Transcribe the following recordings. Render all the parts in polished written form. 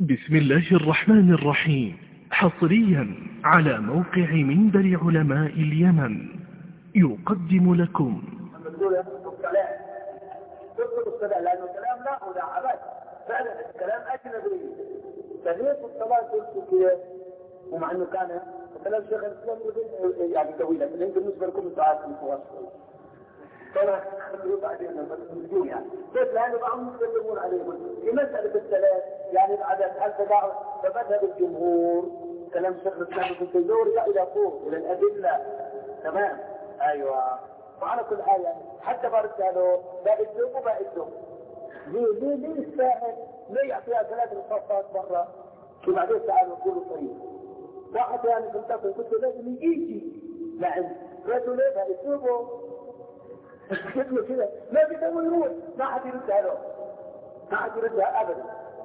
بسم الله الرحمن الرحيم، حصريا على موقع منبر علماء اليمن يقدم لكم لأنه الكلام لا ملاعبات، فعلا الكلام أجنبي. فليس الصلاة تلك كده، ومع أنه كان كلام شيخ الإسلام يعني طويلة، لكن بالنسبة لكم ساعات متواصلة. فلا خلوا بعدين المسجون يعني. بس لأنه بعضهم يتكلمون عليه في مسألة الثلاث يعني العدد هل تداعوا، فمذهب الجمهور كلام شيخ الإسلام ابن تيمية يرجع إلى فوق إلى الأدلة. تمام؟ أيوه. وعلى كل حال يعني حتى برساله بائدهم وبائدهم. ليه الساحر ليه يعطيها ثلاث رصاصات مرة وبعدين تعالوا نقولوا طريق. واحد يعني كنت لازم يجي لعند قالوا ليه بائدهم كده كده ما بيسوي يروح ما حد يردها له، ما حد يردها ابدا.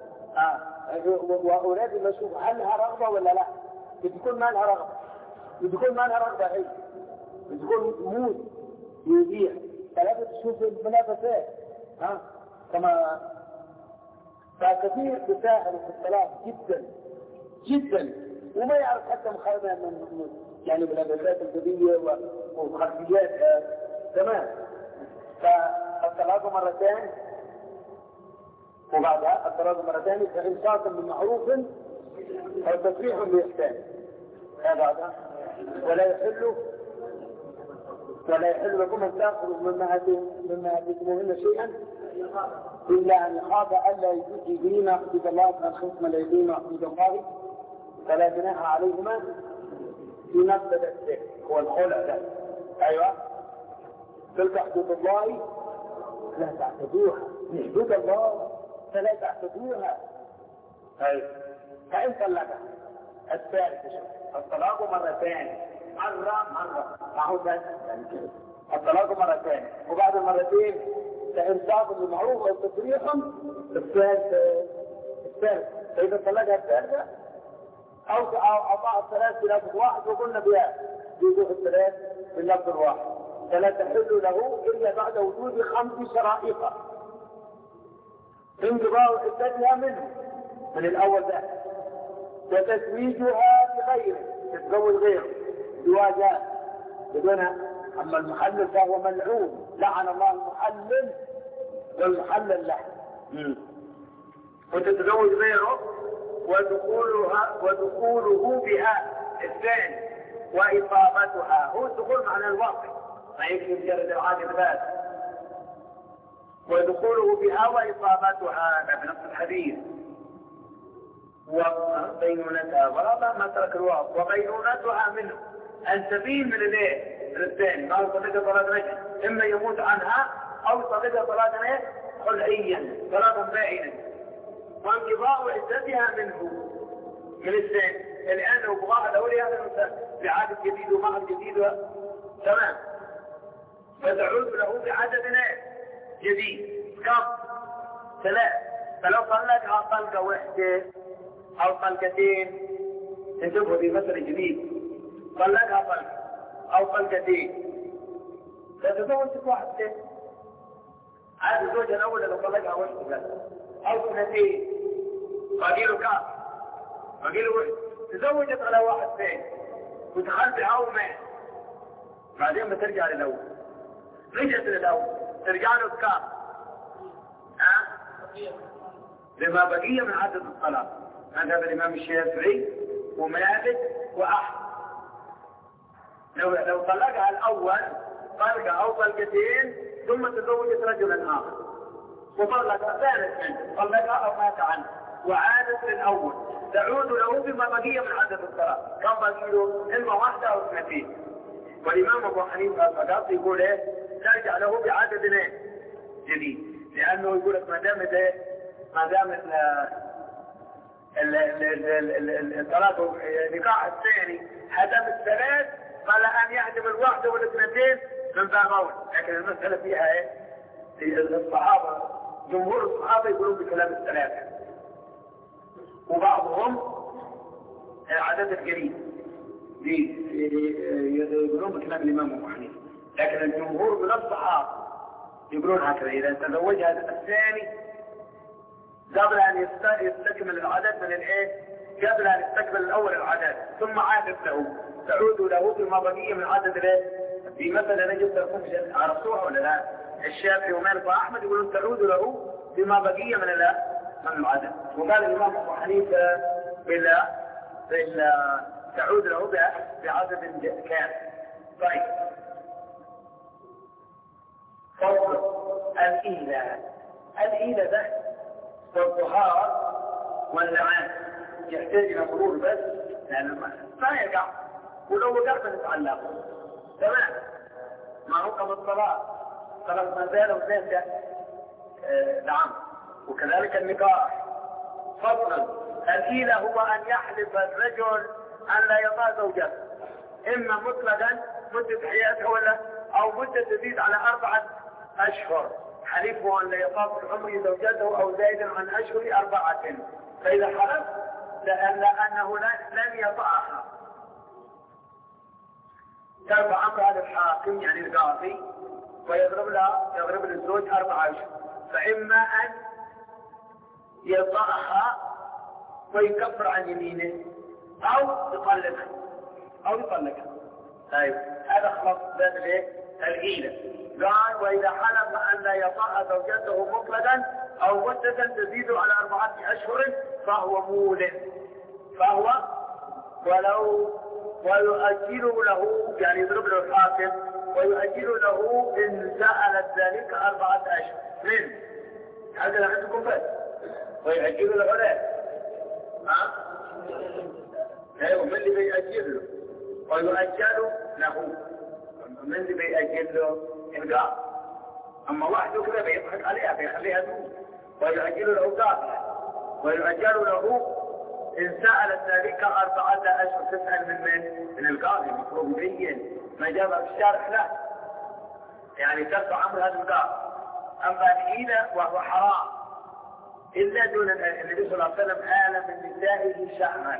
واولاد ما اشوف هل لها رغبه ولا لا. بتكون ما لها رغبه، بتكون ما لها رغبه هي بتكون موت يبيع. فلازم تشوف المنافسات كما فكثير بساهل في الصلاه جدا جدا، وما يعرف حتى مخالفه من يعني بالادلات الجديده وخلفياتها. تمام. فالطلاق مرتين وبعدها الطلاق مرتين فإمساك بالمعروف أو تسريح بإحسان. هذا ولا يحل لكم أن تأخذوا مما أتيتموهن شيئا إلا أن يخاف ألا يجيبين حدود الله فمن خصم لا يجيبين حدود الله فلا جناح عليهما في نفس الأسفل هو الخلع ده. أيوة. تلك حدود الله لا تعتدوها، حدود الله فلا تعتدوها. فإن طلقها الثالث الطلاق مرتين مرة معه الطلاق مرتين وبعد المرتين فإمساك بالمعروف أو تسريح الثالث. فإذا طلقها الثالثة أو أضاع الثلاث بلفظ واحد وقلنا بها يوجد الثلاث باللفظ الواحد فلا تحل له إلا بعد وجود 5 شرائط انقضاء عدتها منه من الأول ده وتزويجها بغيره، تتزوج غيره زواجات بدونها. أما المحلل فهو ملعون لعن الله المحلل والمحلل له. وتتزوج غيره ودخوله بها الثاني وإصابتها. هو الدخول معنى الواقع ما يكفي مجرد العادة بس. ودخوله بها وإصابتها بنفس الحديث. وبينونتها ورابع ما ترك الواقع وبينونتها منه أن تبين من الثاني ما هو صديقة صلاة رجل إما يموت عنها أو صديقة صلاة خلعيا صلاة بائنا وانقضاء عدتها منه من الثاني. الآن لو بغاها دولي هذا المثال بعادة جديد ومهر جديد تمام فتعود له بعدد جديد كم 3. فلو طلقها طلقة واحدة أو طلقتين انتبهوا في مثل جديد طلقها طلقة أو طلقتين فتزوجت واحدة عاد الزوجة الأول لو طلقها واحدة أو 2 قليل كام قليل واحد تزوجت على واحد ثاني ودخل بعومة بعدين بترجع للأول رجعت للأول ترجع له بكام لما بقية من عدد الصلاة. هذا الإمام الشافعي ومالك وأحمد. لو طلقها الأول طلقة أو طلقتين ثم تزوجت رجلا آخر وطلقها ثالث منه طلقها أو مات عنه وعادت للأول تعود له بما بقي من عدد الصلاة. كم بقي له؟ إما 1 أو 2. والإمام أبو حنيفة فقط يقول ترجع له بعدد جديد لأنه يقول لك ما دام الطلاق النكاح الثاني هدم الثلاث فلا أن يهدم 1 وال2 من باب أول. لكن المسألة فيها الصحابة جمهور الصحابة يقولون بكلام الثلاثة وبعضهم عدد القليل يقولون بكلام الإمام أبو حنيفة. لكن الجمهور من الصحابة يقولون هكذا إذا تزوجها الثاني قبل أن يستكمل العدد من الإيه؟ قبل أن يستكمل الأول العدد ثم عادت له تعود له بما بقي من عدد الإيه؟ في مثلا نجد لكم عرفتوها ولا لا؟ الشافعي ومالك وأحمد يقولون تعود له بما بقي من العدد. وقال الإمام أبو حنيفة تعود له بعدد كامل. طيب فصل الإيلة ده والطهارة واللعان يحتاج إلى مرور بس لأنه ما يقع، ولو وقع فنتعلقه تمام. ما هو كما صلاة ما زالوا الناس نعم. وكذلك النكاح. فضلا الإيلة هو أن يحلف الرجل أن لا يطأ زوجته إما مطلقا مدة حياته ولا أو مدة تزيد على 4 أشهر. حلفه أن لا يطأ في عمر زوجته أو زائد عن أشهر 4. فإذا حلف لأنه لن يطأها ترفع أمرها للحاكم يعني القاضي ويضرب للزوج 4 أشهر. فإما أن يطأها ويكفر عن يمينه أو يطلقها. طيب هذا خلاص باب الإيلة. قال وإذا حلف أن لا يطأ زوجته مطلقا أو مدة تزيد على 4 أشهر فهو مول ويؤجل له يعني يضرب له الحاكم ويؤجل له إن سألت ذلك 4 أشهر من هذا لعندكم بس ويؤجل له لا ومن اللي بيأجل له ويؤجل له من اللي بيأجل له إنقاذ. أما واحد كذا بيضحك عليها بيخليها تقول ويؤجل له قاضية ويؤجل له إن سألت ذلك 4 أشهر. تسأل من القاضي المفروض يبين ما جاب في الشارع لا يعني ترفع أمر هذا القاضي. أما الحيلة وهو حرام إلا دون النبي صلى الله عليه وسلم آل من نسائه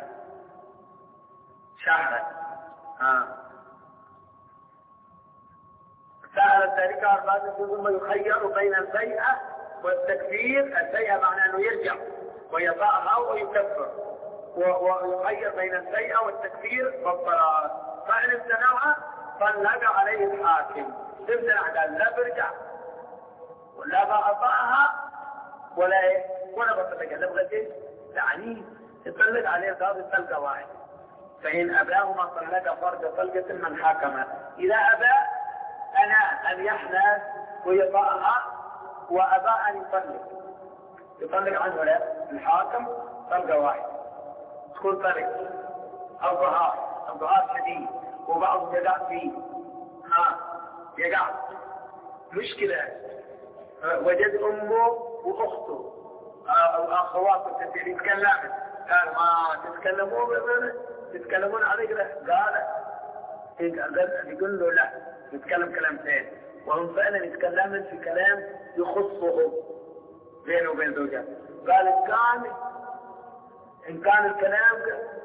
شهرا سألت ذلك 4 ثم يخير بين البيعة والتكفير. البيعة معناه أنه يرجع ويطأها ويكفر ويخير بين البيعة والتكفير والطلاق. فإن امتنعها طلق عليه الحاكم. امتنع قال لا برجع ولا بأطأها ولا بطلقها لا بغتين يعني يطلق عليه القاضي طلقة واحدة. فإن أباهما طلق فرد طلقة من حاكمه. إذا أبى أن يحنث ويطأها وأبى أن يطلق عنه لا الحاكم طلقة واحدة تكون طلق أو ظهار شديد وبعضهم يقع فيه يقع مشكلة. وجد أمه وأخته أو أخواته يتكلمون قال ما تتكلمون عليك لا قال يقول له لا يتكلم كلام ثاني. وهم فعلا يتكلمون في كلام يخصه بينه وبين زوجته. قال إن كان الكلام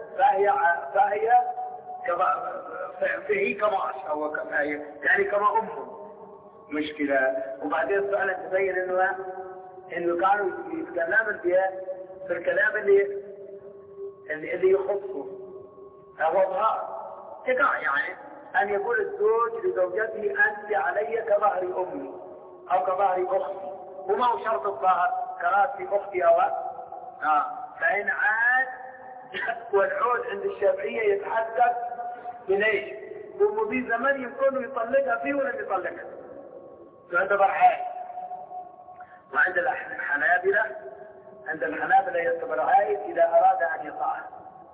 فهي كما أو يعني كما أمه مشكلة. وبعدين فعلا تبين إنه كانوا يتكلمون في الكلام اللي يخصه هو ظهار يعني أن يقول الزوج لزوجته أنت علي كظهر أمي أو كظهر أختي وما هو شرط الظهر كراسي أختي أو فإن عاد والعود عند الشافعية يتحدث بليش وفي زمن يكون يطلقها فيه ولم يطلقها يعتبر عاد. وعند الحنابلة يعتبر عائد إذا أراد أن يطاعها.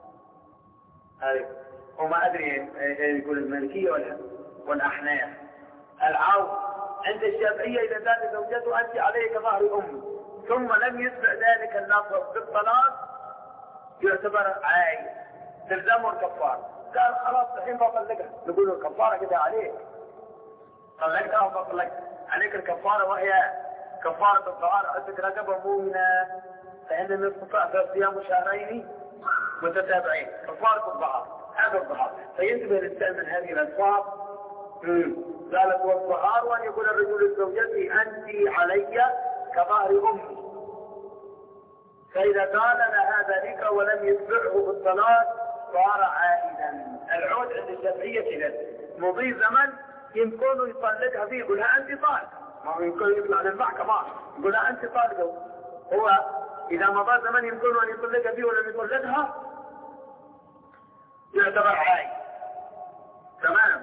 وما أدري يقول المالكية والأحناف. العود عند الشافعية إذا قال زوجته أنت عليك كظهر أمي ثم لم يتبع ذلك اللفظ بالطلاق يعتبر عائد تلزمه الكفارة. قال خلاص الحين بطلقها نقول الكفارة كده عليك طلقتها وبطلقت عليك الكفارة وهي كفارة الطهارة. عندك رقبة مؤمنة فإن نستطيع في صيام 2 شهر متتابعين كفارة الطهارة. هذا الظهار. فينتبه الإنسان من هذه الألفاظ. قالت والظهار وأن يقول الرجل لزوجته أنت علي كظهر أمي فإذا قال لها ذلك ولم يتبعه بالصلاة صار عائدا. العود عند الشافعية كذا مضي زمن يمكن يطلقها فيه، يقول لها أنت طالق، ما هو يمكن يطلع للمحكمة يقول لها أنت طالق. هو إذا مضى زمن يمكن أن يطلقها فيه ولم يطلقها يعتبر عائد. تمام.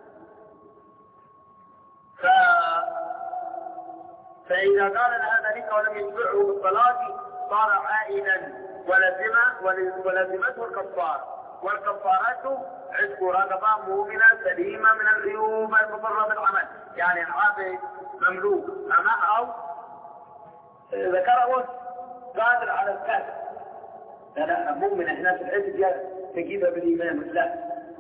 فإذا قال لها ذلك ولم يتبعه بالصلاة صار عائدا ولزمته الكفارة، والكفارة عتق رقبة مؤمنة سليمة من العيوب المضرة بالعمل، يعني العابد مملوك أمه أو ذكره قادر على الكسب. لا مؤمنة هنا في العتق تجيبها بالإيمان. لا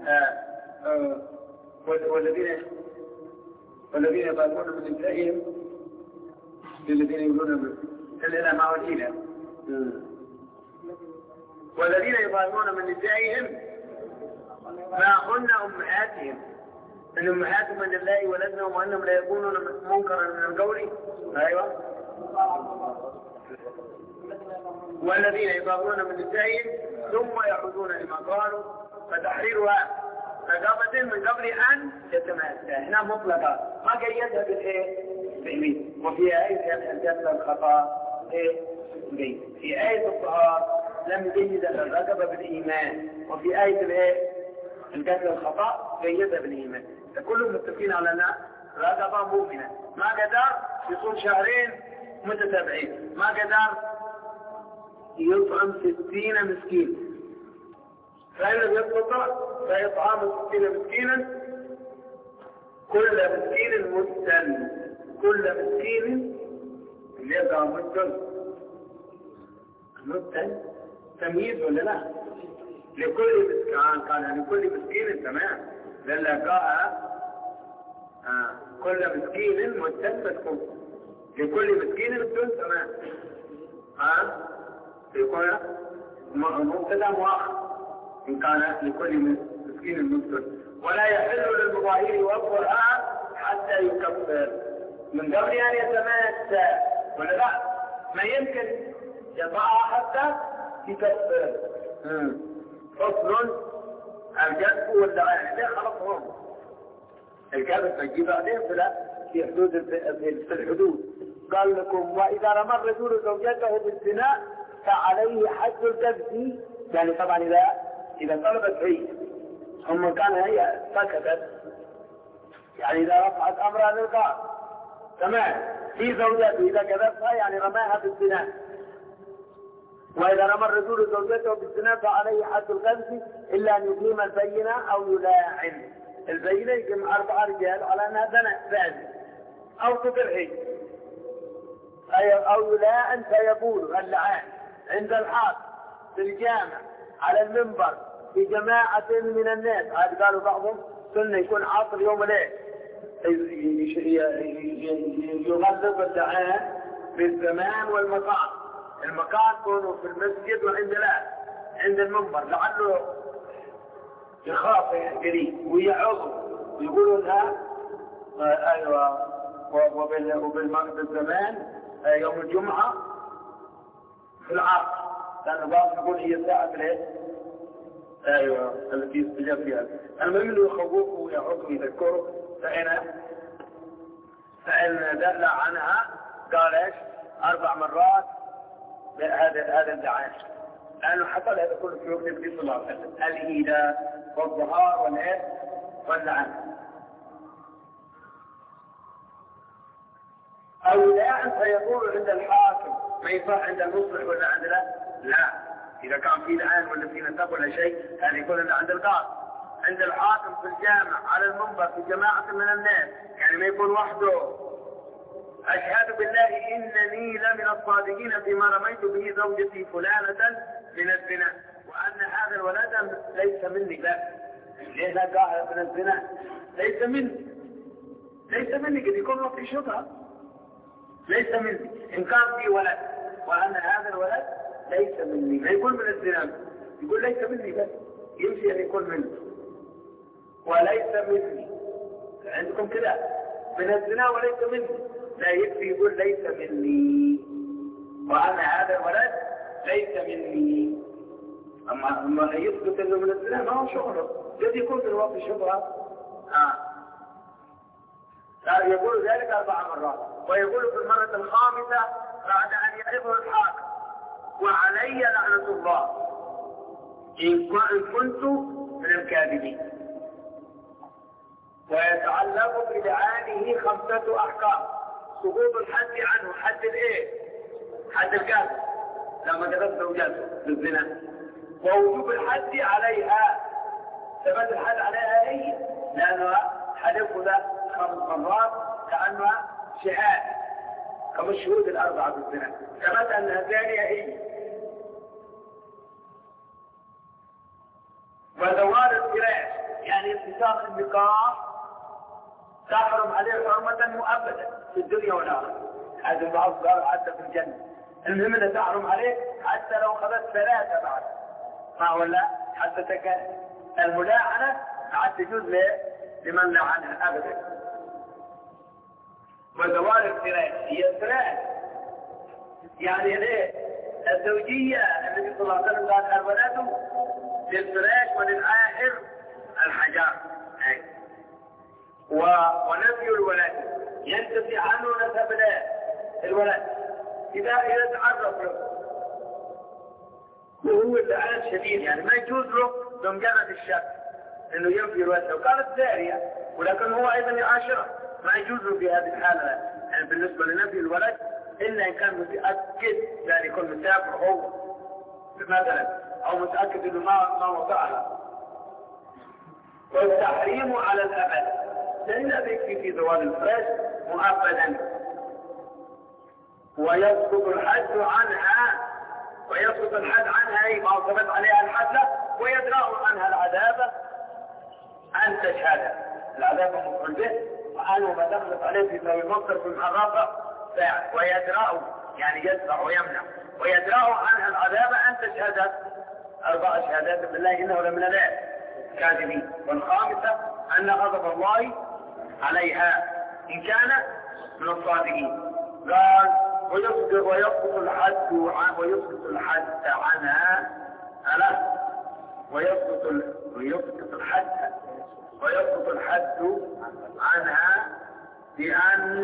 والذين يطالبون من نسائهم للذين يقولون إلا ما وجينا، والذين يطالبون من نسائهم ما هن أمهاتهم إن أمهاتهم من الله ولدنهم وأنهم لا يكونون منكرا من القول. أيوة. والذين يطالبون من نسائهم ثم يعودون لما قالوا فتحريرها رقبة من قبل أن يتماسى. هنا مطلقة ما قيدها بالإيه؟ بالإيمان. وفي آية الجنة الخطأ في آية الطهار لم يقيد الرقبة بالإيمان، وفي آية الإيه؟ الجنة الخطأ قيدها بالإيمان. كلهم متفقين على أن رقبة مؤمنة ما قدر يصوم شهرين متتابعين، ما قدر يطعم 60 مسكين، فإن لم يستطع فيطعم 60 مسكينا كل مسكين مدا. كل مسكين يبقى مدا تمييز ولا لا؟ لكل مسكين كان لكل مسكين. تمام. للقاء كل مسكين مدا تكون لكل مسكين مدا. تمام. يكون مبتدا مؤخر إن كان لكل مسكين مسكين. ولا يحل للمظاهر وفرها حتى يكفر من قبل أن يتماسى ولا لا؟ ما يمكن يضعها حتى يكفر. فصل الجذب والدعاء خلاص هم الجذب تجي بعدين في حدود في الحدود. قال لكم وإذا رمى الرجل زوجته بالزنا فعليه حد الجذب، يعني طبعا إذا طلبت هي ثم كان هي سكتت، يعني إذا رفعت أمرها للقاضي. تمام. في زوجته إذا كذبتها يعني رماها بالزنا. وإذا رمى الرجل زوجته بالزنا فعليه حد القذف إلا أن يقيم البينة أو يلاعن. البينة يقيم 4 رجال على أنها زانية أو تطرحي أو يلاعن فيقول اللعان عند الحاكم في الجامع على المنبر في جماعة من الناس. هذا قالوا بعضهم سنة يكون عاصر يوم الليل يغلب اللعان في الزمان والمكان. المكان يكون في المسجد وعند لا عند المنبر لعله يخاف قريب ويعظ ويقولوا لها ايوه. وبالزمان يوم الجمعة في العصر، لأنه بعض يقول هي ساعة ليل ايوه التي يستجاب فيها. المهم انه يخوفه ويعظ ويذكره. فإن دل عنها قال ايش 4 مرات هذا الدعاء، لأنه حصل هذا كله في وقت النبي صلى الله عليه وسلم الإيذاء والظهار والإيه واللعن. أو اللعن فيقول عند الحاكم ما يصح عند المصلح ولا عند لا. إذا كان في لعن ولا في نسب ولا شيء يعني يقول عند القاضي. عند الحاكم في الجامع على المنبر في جماعة من الناس، يعني ما يكون وحده. أشهد بالله إنني لمن الصادقين فيما رميت به زوجتي فلانة من الزنا وأن هذا الولد ليس مني. لا ليه لا قاعد من الزنا ليس مني قد يكون وقت شبهة ليس مني. إن كان في ولد وأن هذا الولد ليس مني ما يكون من الزنا، يقول ليس مني بس يمشي أن يكون مني وليس مني. عندكم كده من الزنا وليس مني، لا يكفي يقول ليس مني وأنا هذا الولد ليس مني. أما يثبت أنه من الزنا ما هو شغله، الذي يكون في الوقت شبهة. يقول ذلك 4 مرات، ويقول في المرة الخامسة بعد أن يعرفه الحاكم: وعلي لعنة الله إن كنت من الكاذبين. ويتعلق بلعانه 5 أحكام: سقوط الحد عنه، حد الايه؟ حد الكذب لما كذبت زوجته بالزنا، ووجوب الحد عليها، ثبت الحد عليها هي لأنها حلف له 5 مرات كأنها شهادة كما الشهود ال4 بالزنا، ثبت أنها زانية هي. وزوال الفراش يعني انفساخ النقاح تحرم عليه حرمة مؤبدة في الدنيا والآخرة. هذا البعض قال حتى في الجنة. المهم انها تحرم عليه حتى لو خذت 3 بعد ما ولا حتى تكن الملاعنة عاد تجوز لمن لعنها أبدا. وزوال الفراش هي الفراش يعني ايه؟ الزوجية. النبي صلى الله عليه وسلم قال: الولد للفراش وللعاهر الحجار. ونفي الولد ينتفي عنه نسب الولد إذا تعرف له وهو اللعان شديد، يعني ما يجوز له بمجرد الشك انه ينفي الولد. لو كانت زارية ولكن هو ايضا يعاشره ما يجوز له في هذه الحالة. يعني بالنسبة لنفي الولد إلا إن كان متأكد، يعني يكون مسافر هو مثلا أو متأكد انه ما وقعها. والتحريم على الأبد لأن ذلك في زوال الفراش مؤبدا. ويسقط الحد عنها أي ما ثبت عليها الحد، ويدرأ عنها العذاب أن تشهد. العذاب مفعول به، وأنه ما دخلت عليه في ذوي المصدر في المحرفة فاعل. ويدرأ يعني يدفع ويمنع، ويدرأ عنها العذاب أن تشهد 4 شهادات بالله إنه لمن الكاذبين. والخامسة أن غضب الله عليها إن كان من الصادقين. قال: ويسقط الحد عنها ويسقط الحد عنها بأن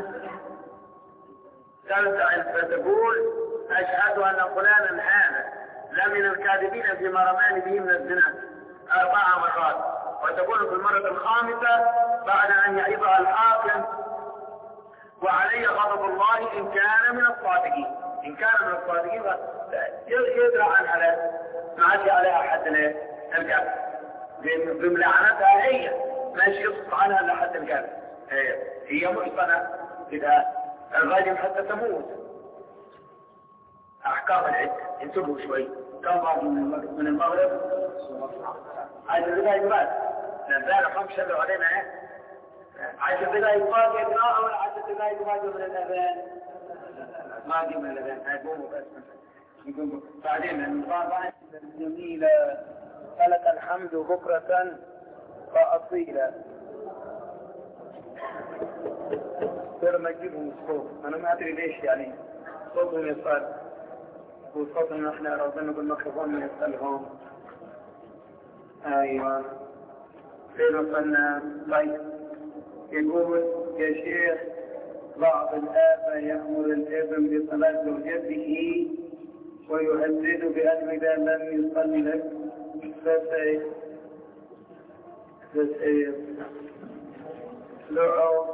ترتعد فتقول: أشهد أن فلانا هذا لمن الكاذبين فيما رماني به من الزنا 4 مرات. وتقول في المرة الخامسة بعد أن يعيبها الحاكم: وعلي غضب الله إن كان من الصادقين. إن كان من الصادقين يدرى عنها ما عاد عليها حد الكذب بملعنتها هي، ماشي يسقط عنها لحد الكذب. هي محصنة كده الغالب حتى تموت. أحكام العدة انتبهوا شوي. كم بعض من المغرب عايز البداية يبات نبدأ 5 شهر علينا عايز البداية يبات يقرأ ولا عايز البداية يبات من الأذان؟ ما دي من الأذان هيقوموا بس يقوموا بعدين المطابعة الجميلة فلك الحمد بكرة وأصيلا. ترى ما يجيبهم الصوت، أنا ما أدري ليش يعني صوتهم يصال وصوتنا احنا ربنا بالميكروفون يسألهم. ايوه فين وصلنا؟ طيب يقول: يا شيخ بعض الآباء يأمر الابن بصلاة زوجته ويهدد بأنه إذا لم يصلي لك فسيطلعوا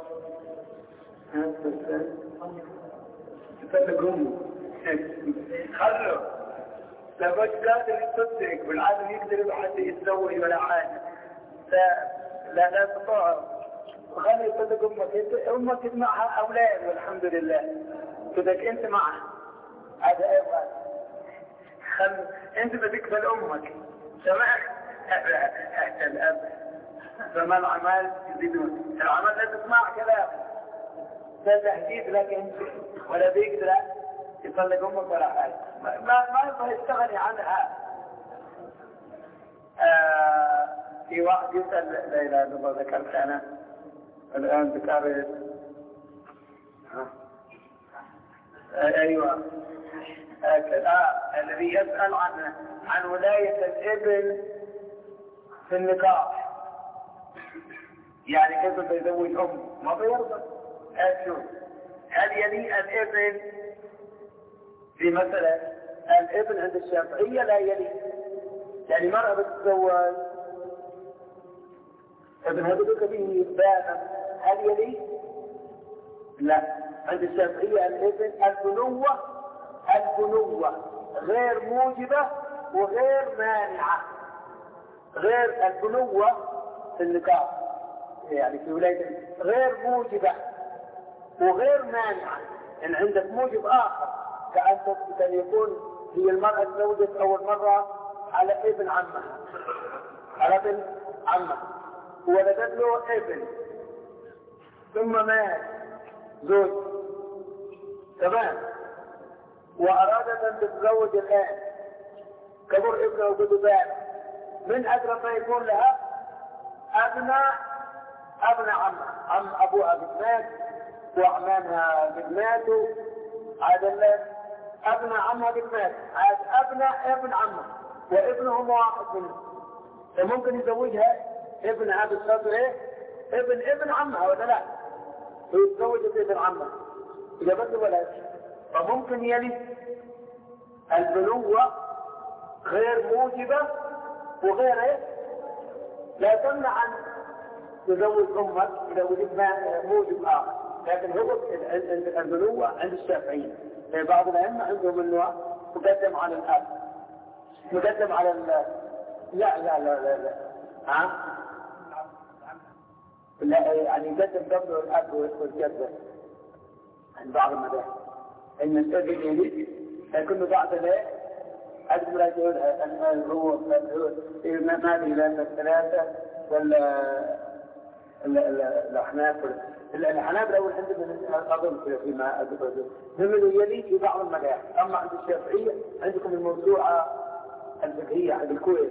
فتقوموا خلوا لابد قادر يصدق والعالم يقدر حتى يتزوج ولا حاجة. لا تطاع وخلي يصدق أمك معها أولاد والحمد لله صدق أنت معها. هذا أيضا أنت بتقبل أمك سمعت الأب فما العمال يزيدون العمل لا تسمع كلام ده تهديد لك أنت ولا بيقدر يطلق أمك ولا حاجة ما يبغى يستغني عنها. في واحد يسأل لا إله إلا الله ذكرت أنا الآن ذكرت أيوة الذي يسأل عن ولاية الابن في النكاح، يعني كيف يزوج أمه ما بيرضى. هل يلي الابن في مسألة الابن عند الشافعية؟ لا يلي، يعني مرأة بتتزوج ابن هذا به بانا، هل يلي؟ لا، عند الشافعية الابن البنوة غير موجبة وغير مانعة. غير البنوة في النكاح يعني في ولاية غير موجبة وغير مانعة. إن عندك موجب آخر كأن يكون هي المرأة تزوجت أول مرة على ابن عمها، ولدت له ابن ثم مات زوج، تمام، وأرادت أن تتزوج الآن، كبر ابنه وبدبان، من أقرب ما يكون لها أبناء عمها، عم أبوها قد مات وأعمامها قد ماتوا، عاد أبناء عمها قد مات، عاد أبناء ابن عمها وابنهم واحد منهم، فممكن يزوجها ابنها بالصدر ابن عمها ولا لا؟ ويتزوج ابن عمها إذا بس ولا شيء. فممكن يلي البنوة غير موجبة وغير لا تمنع أن تزوج أمك إذا وجد موجب آخر، لكن هو البنوة عند الشافعية. بعض الأئمة عندهم أنه مقدم على الأب، مقدم على لا يعني يقدم قبله الأب والجد عند بعض المذاهب، إن الأب يلي لكنه بعد ذلك أجل لا يقولها أن هو ما أدري لأن الثلاثة ولا الأحناف الأول عندهم أظن فيما أدري هم يلي في بعض المذاهب. أما عند الشافعية عندكم الموسوعة الفقهية عند الكويت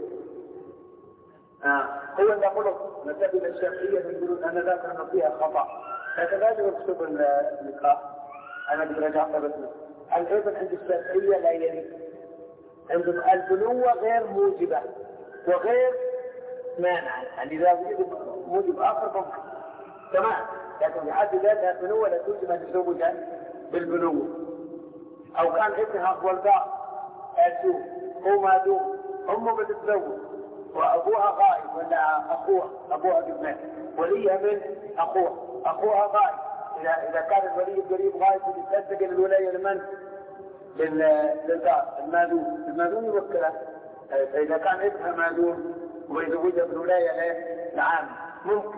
هو اللي قلت مسائل الشافعية يقولون أن ذاك فيها خطأ، لكن لا يكتب النقاح. أنا قد رجعت بس الابن عند الشافعية لا يلي، عندهم البنوة غير موجبة وغير مانعة، يعني إذا وجد موجب آخر ممكن تمام، لكن بحد ذاتها البنوة لا توجب أن تزوج بالبنوة. أو كان ابنها ولداء أشوف هو ما دوم أمه بتتزوج وأبوها غائب ولا أبوها قد مات، وليها من أخوها غائب، إذا كان الولي القريب غائب يتنتقل الولاية لمن؟ للدار المادون يوكله. فإذا كان ابنها مادون ويزوجها بالولاية لعام ممكن.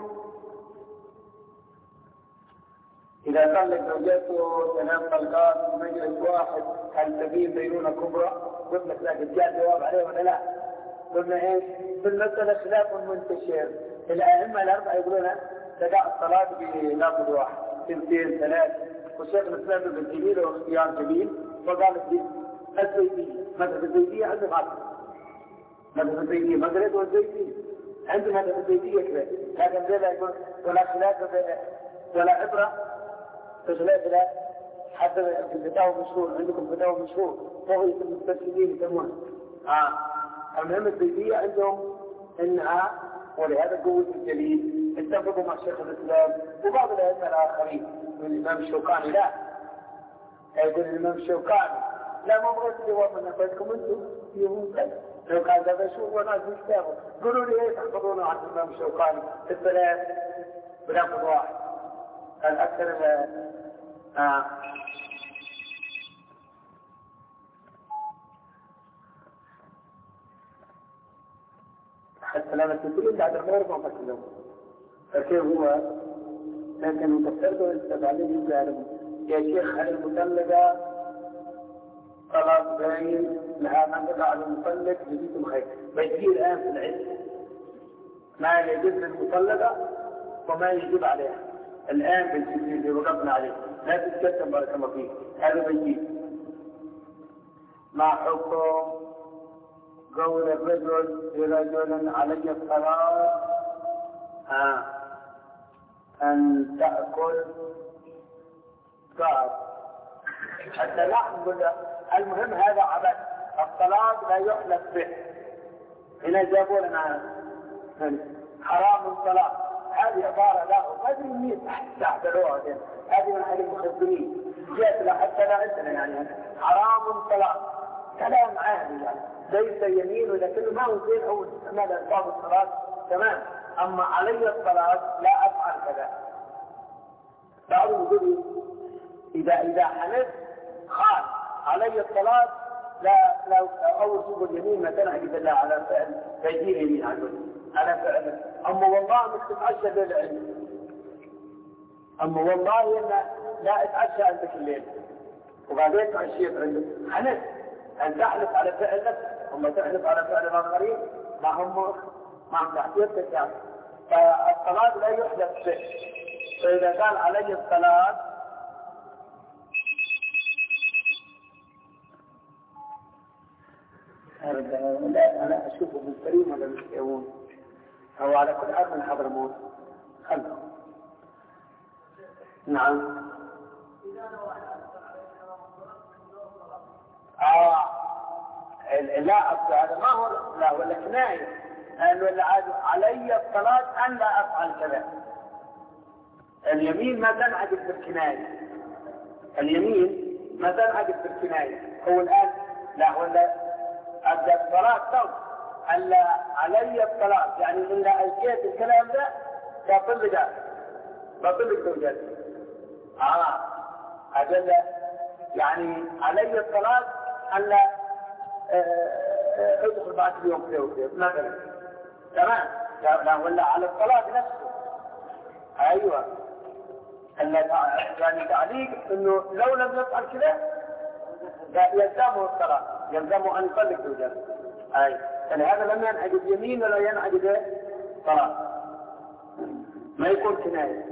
إذا كان لك زوجته 3 طلقات في مجلس واحد هل تبين بينونة كبرى؟ قلت لك لكن جاء الجواب عليه ولا لا؟ قلنا ايش؟ في المسألة خلاف منتشر، الأئمة الأربعة يقولون تدع الصلاة بناقض واحد 2 3، والشيخ الإسلام ابن تيمية له اختيار جميل وقال الزيدية، مذهب الزيدية عنده غلط، مذهب الزيدية مدرسة والزيدية عنده مذهب الزيدية كذا، لكن زي لا يقول ولا خلاف ولا عبرة بخلاف لا، حتى في الفتاوى مشهور، عندكم فتاوى مشهور طغية المستشهدين يسمونها المهم الزيدية عندهم انها، ولهذا قوة الجليل اتفقوا مع شيخ الإسلام وبعض الأئمة الآخرين من الإمام الشوكاني. لا يقول الإمام الشوكاني لا ما بغيت جواب من أخواتكم أنتم يهود، لو كان هذا شو وناس يكتابوا قولوا لي ايه تحفظون عن الإمام الشوكاني الثلاث بناخذ واحد الأكثر حتى لا نتكلم بعد الخير ما تكلم فكيف هو، لكن تفسرته انت عليه يعلم يا شيخ هل المطلقة طلاق باين لها منطقة على المطلق جديد الخير بيجي الآن في العلم ما يجب للمطلقة وما يجب عليها الآن بالجديد اللي وقفنا عليه لا تتكلم بارك الله فيك. هذا بيجي مع حكم قول الرجل لرجل علي الصلاة أن تأكل قعد حتى نحن المهم هذا عبث. الطلاق لا يحلف به. هنا جابوا لنا حرام الطلاق، هذه عبارة لا أدري مين تحتلوها هذه من أهل المخزنين جاءت لا حتى لا عندنا يعني حرام الطلاق كلام عادي يعني ليس يمين لكنه ما هو زين أو ماذا ألفاظ الصلاة تمام. أما علي الطلاق لا أفعل كذا. بعضهم يقول إذا حلف خال علي الطلاق لا أول سوق اليمين ما تنعقد بالله على فعل تجديد يمين على فعل. أما والله انك تتعشى بالعلم، أما والله إن لا أتعشى عندك الليل وبعدين تعشيت عندك حلف أن تحلف على فعلك ثم تحلف على فعل الآخرين ما هم تحتير تسعى. فالطلاق لا يحدث به. فإذا قال علي الطلاق أنا أشوفه من كريم ولا مش يهون أو على كل حال من حضرموت خلهم. نعم. لا هذا ما هو لا ولا كناية ولا علي الطلاق أن لا أفعل كذا. اليمين ما تنعقد بالكناية. اليمين ما تنعقد بالكناية. هو الآن لا ولا أبدأ الطلاق صوت ألا علي الطلاق يعني إلا ألقيت الكلام ده بطل ده بطل الزوجات أجل يعني علي الطلاق ألا ادخل بعد اليوم كذا مثلا تمام. لا ولا على الطلاق نفسه أيوة يعني تعليق إنه لو لم يفعل كذا يلزمه الطلاق يلزمه أن يطلق زوجته. فلهذا لم ينعقد يمين ولا ينعقد طلاق ما يكون كناية.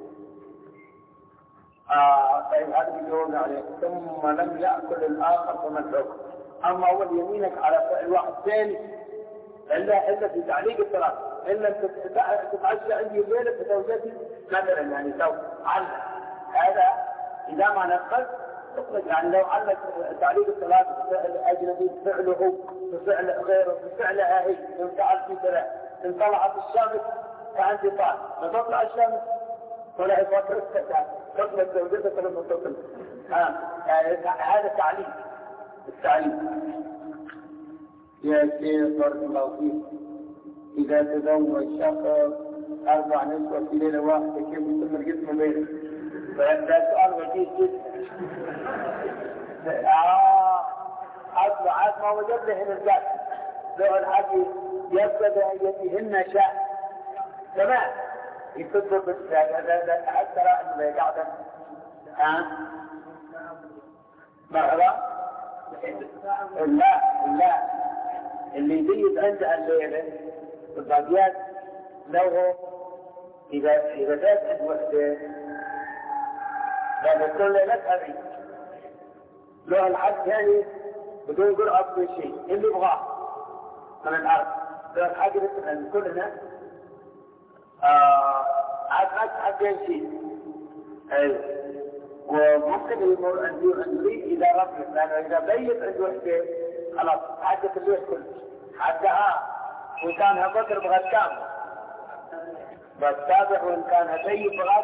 طيب هذا بيجاوب عليه ثم لم يأكل الآخر فمن حكم. أما أول يمينك على فعل واحد ثاني إلا في تعليق الطلاق إلا تتعشى عندي الليلة في زوجتي مثلا يعني سوف علق هذا إذا ما نفذ يعني لو علق تعليق الطلاق الأجنبي فعله بفعل غيره بفعلها هي إن فعل في ثلاث إن طلعت الشمس فعندي طال ما تطلع الشمس ولا يفكر تطلع زوجتك لما تطلع هذا تعليق التعليم. يا شيخ بارك الله فيك إذا تزوج شخص 4 نسوة في ليلة واحدة كيف يتم الجسم بينه؟ فهذا سؤال وجيه جدا. عاد ما وجد له الرجال لو الحاج يبدأ يديهن شاء تمام يكتب بالساعة ترى أنه قاعدة مرحبا. لا اللي يزيد عنده الليلة الباقيات لو إذا جاءت عند وحدة لأن كل ليلة هذه لو الحد ثاني بدون قرأة في شيء اللي يبغاه من الأرض لو الحد مثل كلنا حد شيء أيوه. وممكن يقول عندي إذا رفض لأنه إذا بيت عند وحدة خلاص حاجة الليل كله حتى وكانها بكر بغد كامل بالتابع وإن كانها سيد بغد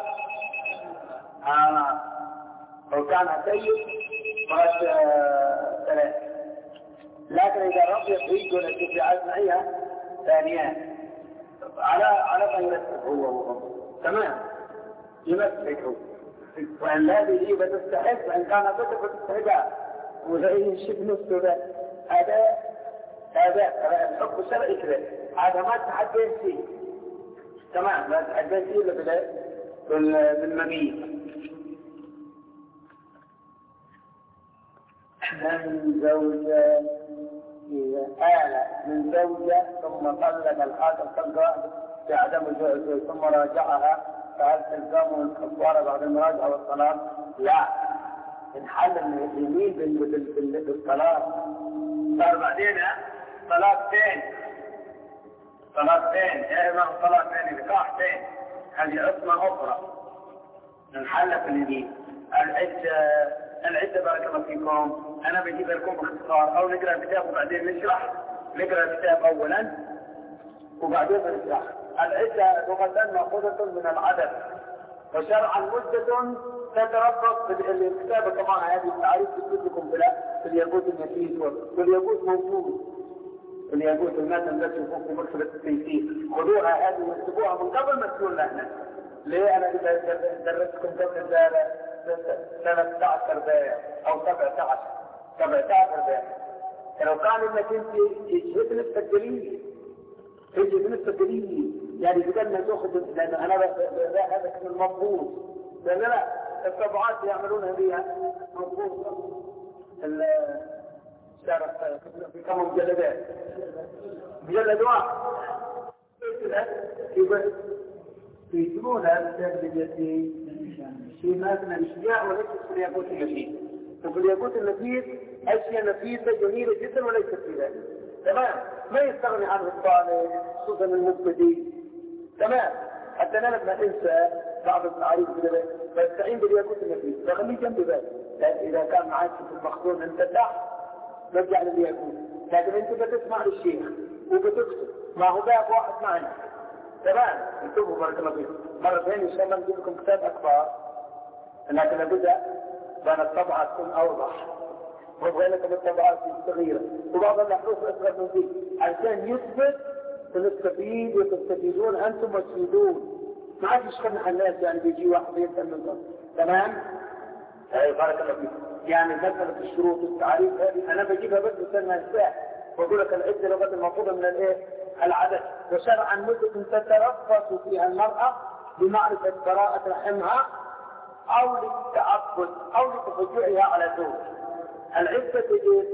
وكانها سيد بغد 3. لكن إذا رفض يريد ولا تشوف عزمعيها ثانيان على غيرته هو تمام يمسك هو وأن لا بيجي بتستحق وإن كان بكر بتستحقها وزي شبه نفسه ده هذا الحكم الشرعي كذا هذا ما تحدين فيه تمام ما تحدين فيه إلا بالمميز. من زوجة من زوجة ثم طلق الحاكم طلقة بعدم الزوج ثم راجعها فهل تلزمه الكفارة بعد المراجعة والطلاق؟ لا انحل اليمين بالطلاق صار بعدين طلاقتين يا إما طلاقتين نكاحتين هذه عصمة أخرى انحل في اليمين. العدة بارك الله فيكم أنا بجيب لكم باختصار، أو نقرأ الكتاب وبعدين نشرح. نقرأ الكتاب أولا وبعدين نشرح. العدة لغة مأخوذة من العدد، وشرعا مدة تتربص بالكتاب. طبعا هذه التعريف تكتب لكم في الياقوت النفيس، والياقوت موجود. الياقوت المادة التي تشوفوه في مكتبة التيسير، خذوها هذه واكتبوها من قبل ما تكون لنا. ليه أنا درستكم قبل 13 دقيقة أو 17 دقيقة. لو كان انك انت تجهد نفسك قليل، يعني بدل ما تاخذ، لان انا هذا كان المضبوط، لان لا الطبعات يعملونها بها مضبوط. الشارع في كم مجلد واحد يجيبونها في مثلا الاشياء وليس في الياقوت النفيس. وفي الياقوت النفيس اشياء نفيسه جميله جدا وليست في ذلك. تمام، ما يستغني عنه الطالب خصوصا المبتدئ. تمام، حتى انا لما انسى بعض التعريف بستعين بالياقوت النفيس، بخليه جنب بالي. اذا كان معك في المخزون انت تحت نرجع للياقوت، لكن انت بتسمع للشيخ وبتكتب، ما هو باب واحد معنا. تمام، انتبهوا بارك الله فيكم. مرة ثانية ان شاء الله نجيب لكم كتاب اكبر، لكن لابد بان الطبعة تكون اوضح، وابغى لكم الطبعات الصغيرة وبعض الحروف اصغر من ذي عشان يثبت ونستفيد وتستفيدون انتم وتفيدون. ما عاد يشغلنا الناس، يعني بيجي واحد يسال منكم. تمام؟ بارك الله فيكم. يعني مسألة الشروط والتعريف هذه انا بجيبها بس استنى الساعة واقول لك العدة لغة المفروضة من الايه؟ العدد. وشرعا مدة تتربص فيها المرأة بمعرفة براءة رحمها او للتعبد او لتفجعها على زوج. العدة تجي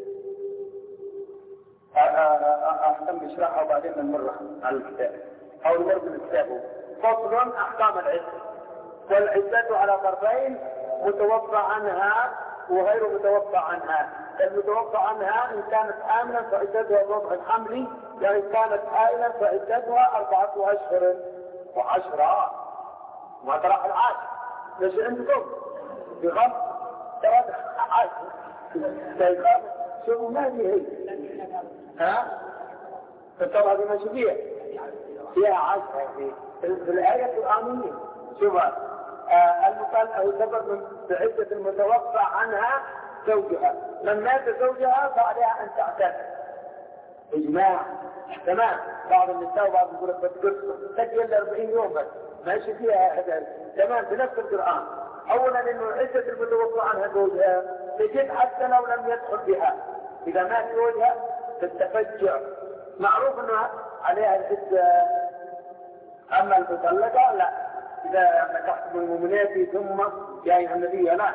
احسن بشرحها وبعدين نمر على الكتاب او نمر بالكتاب. فصل احكام العدة. والعدة على ضربين: متوفى عنها وغير متوفى عنها. المتوفى عنها ان كانت حاملا فعدتها الوضع الحملي، يعني كانت حائلا فعدتها 4 أشهر و10. ما طرح العاشر ليش عندكم بغم ترى عاشر تيخاف شوفوا ما هي ها فالطبعة دي ماشي فيها 10 في الآية القرآنية. شوفها المقال أو سبب من بعدة المتوفى عنها زوجها. من مات زوجها فعليها أن تعتد إجماع. تمام، بعض النساء وبعض يقول لك تسجل 40 يوم بس ماشي فيها هذا. تمام، بنفس القرآن. أولا إنه عدة المتوفى عنها زوجها تجد حتى لو لم يدخل بها، إذا مات زوجها تتفجع. معروف إنه عليها العدة. أما المطلقة لا، إذا نكحتم المؤمنات ثم يا أيها النبي لا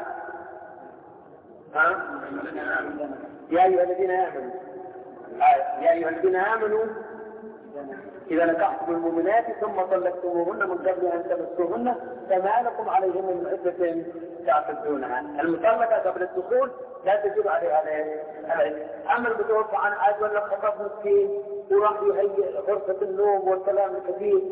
يا أيها الذين آمنوا يا أيها الذين آمنوا إذا نكحتم المؤمنات ثم طلقتموهن من قبل أن تمسوهن فما لكم عليهن من عدة تعتدونها. المطلقة قبل الدخول لا تجب عليها العدة. أما المتوفى عن عاد ولا خطب مسكين وراح يهيئ غرفة النوم والكلام الكثير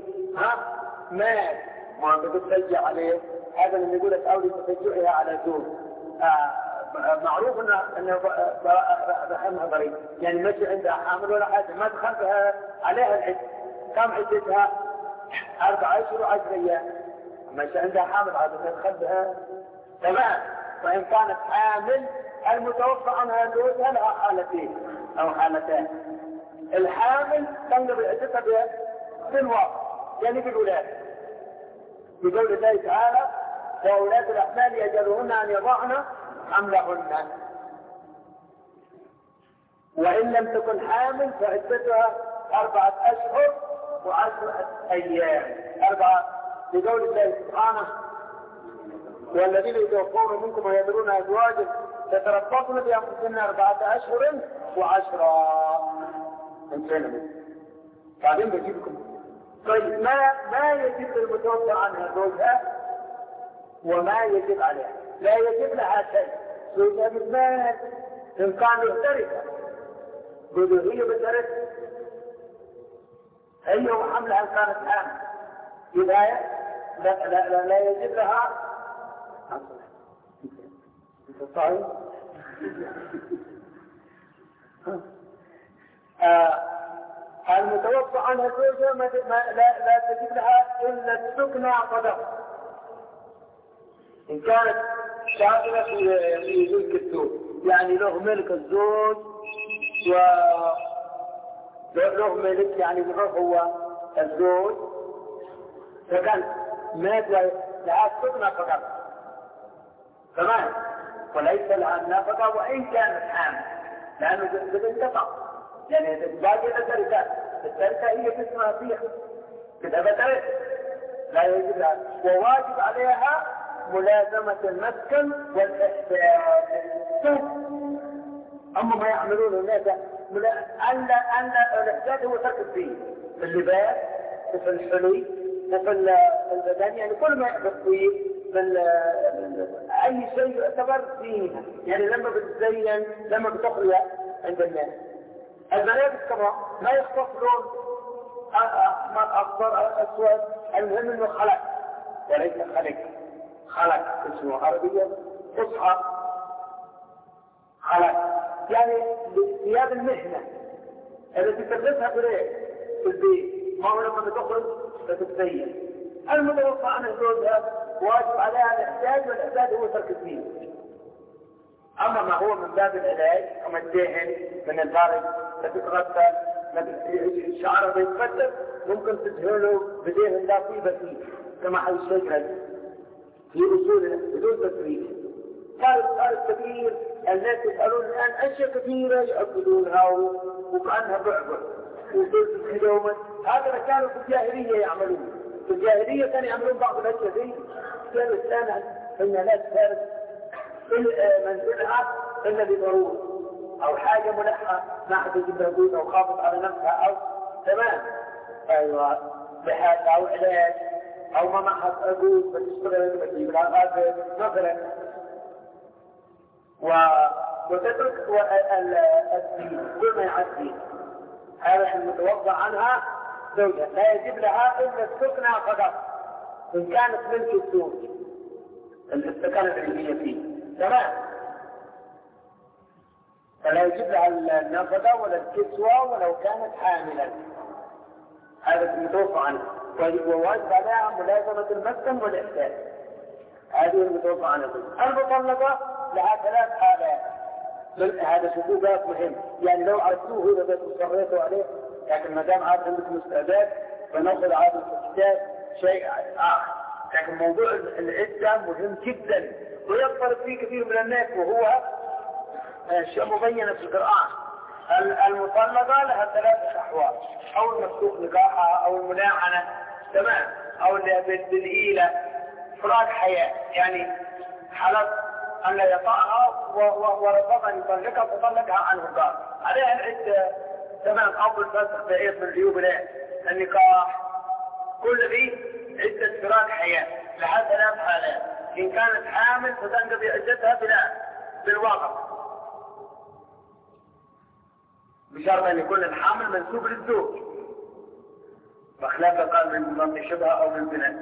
ما بتتفجع عليه، هذا اللي يقول لك أولي تفجعها على زوج. معروف انه رحمها بريء، يعني ماشي عندها حامل ولا حاجه، ما دخلتها عليها العده. كم عدتها؟ 4 أشهر و10 أيام. ماشي عندها حامل عاد دخلتها. تمام. وان كانت حامل المتوفى عنها زوجها لها حالتين او حالتان. الحامل تنقضي عدتها بالوقت، يعني بالولاده، بقول الله تعالى: وأولاد الأحمال يجعلهن أن يضعن حملهن. وإن لم تكن حامل فعدتها 4 أشهر و10 أيام. 4 بقول الله سبحانه: والذين يتوفون منكم ويذرون أزواجا يتربصن بأنفسهن 4 أشهر و10. بعدين بجيبكم. طيب ما يجب المتوفى عنها زوجها وما يجب عليها. لا يجب لها شيء. زوجها بالمال إن كان يفترق قلوا هي بترك هي وحملها إن كانت حامل بداية لا يجب لها. انت صحيح المتوفى عنها زوجها لا تجد لها إلا السكنى فقط إن كانت شاغلة في ملك الزوج، يعني له ملك الزوج له ملك يعني هو الزوج، فكان مات لها السكنى فقط تمام، وليس لها النفقة وإن كانت حامل، لأنه بتنقطع يعني باقي التركة هي جسمها فيها كده بترك لا يجب لها، وواجب عليها ملازمة المسكن والإحساس. أما ما يعملون الناس أن الإحساس هو ترك فيه في اللباس وفي الحلي وفي البدن، يعني كل ما يحدث فيه أي شيء يعتبر فيه، يعني لما بتزين لما بتخلي عند الناس. الملابس كمان ما يختص لون أحمر أصفر أسود، المهم إنه خلق وليس خلق اسمه عربيا فصحى خلق، يعني ثياب المهنة التي تلبسها في البيت، ما هو لما بتخرج فتتزين. المتوفى عن زوجها واجب عليها الاحتياج، والاحتياج هو ترك الدين. اما ما هو من باب العلاج كما الدهن من البارد تتغسل الشعر بيتفتت ممكن تدهنه بدهن لا طيبة فيه كما حي الشجرة في اصولها بدون تسريح. صار كبير، الناس يسألون الآن أشياء كثيرة يعبدونها وكأنها بعبع وتلبس يوما. هذا كانوا في الجاهلية يعملون، في الجاهلية كانوا يعملون بعض الأشياء دي. كانوا الآن إن لا تفارق منزلها إلا بضرورة أو حاجة ملحة ما حد يجيب رجوز أو خافت على نفسها أو تمام أيوة بحاجة أو علاج أو ما معها رجوز بتشتغل بتجيب لها غازة مثلا وتترك الدين كل ما يعدي. هذا المتوضع عنها زوجها لا يجب لها إلا السكنى فقط إن كانت ملك الزوج الاستكانة اللي هي فيه تمام، فلا يجب لها النفقة ولا الكسوة ولو كانت حاملا. هذا المتوفى عنها، وواجب عليها ملازمة المسكن والإحسان. هذه المتوفى عنها. المطلقة لها 3 حالات. هذا شكوكات مهم، يعني لو عرفتوه إذا تصريتوا عليه، لكن ما دام عاد عندكم استعداد فنأخذ عاد الكتاب شيء آخر. لكن موضوع العدة مهم جدا ويضطرب فيه كثير من الناس، وهو شيء مبين في القرآن. المطلقة لها 3 أحوال، أو المفسوخ نكاحها أو الملاعنة تمام، أو اللي بالإيلة فراق حياة، يعني حلف أن لا يطأها ورفض أن يطلقها فطلقها عنه قال عليها العدة تمام، أو الفسخ بأيض من العيوب النكاح كل ذي عدة فراق حياة لها 3 حالات. إن كانت حامل فتنقضي عدتها بالوقت بشرط أن يكون الحامل منسوب للزوج بخلاف قال من منطق شبهة أو من بناء.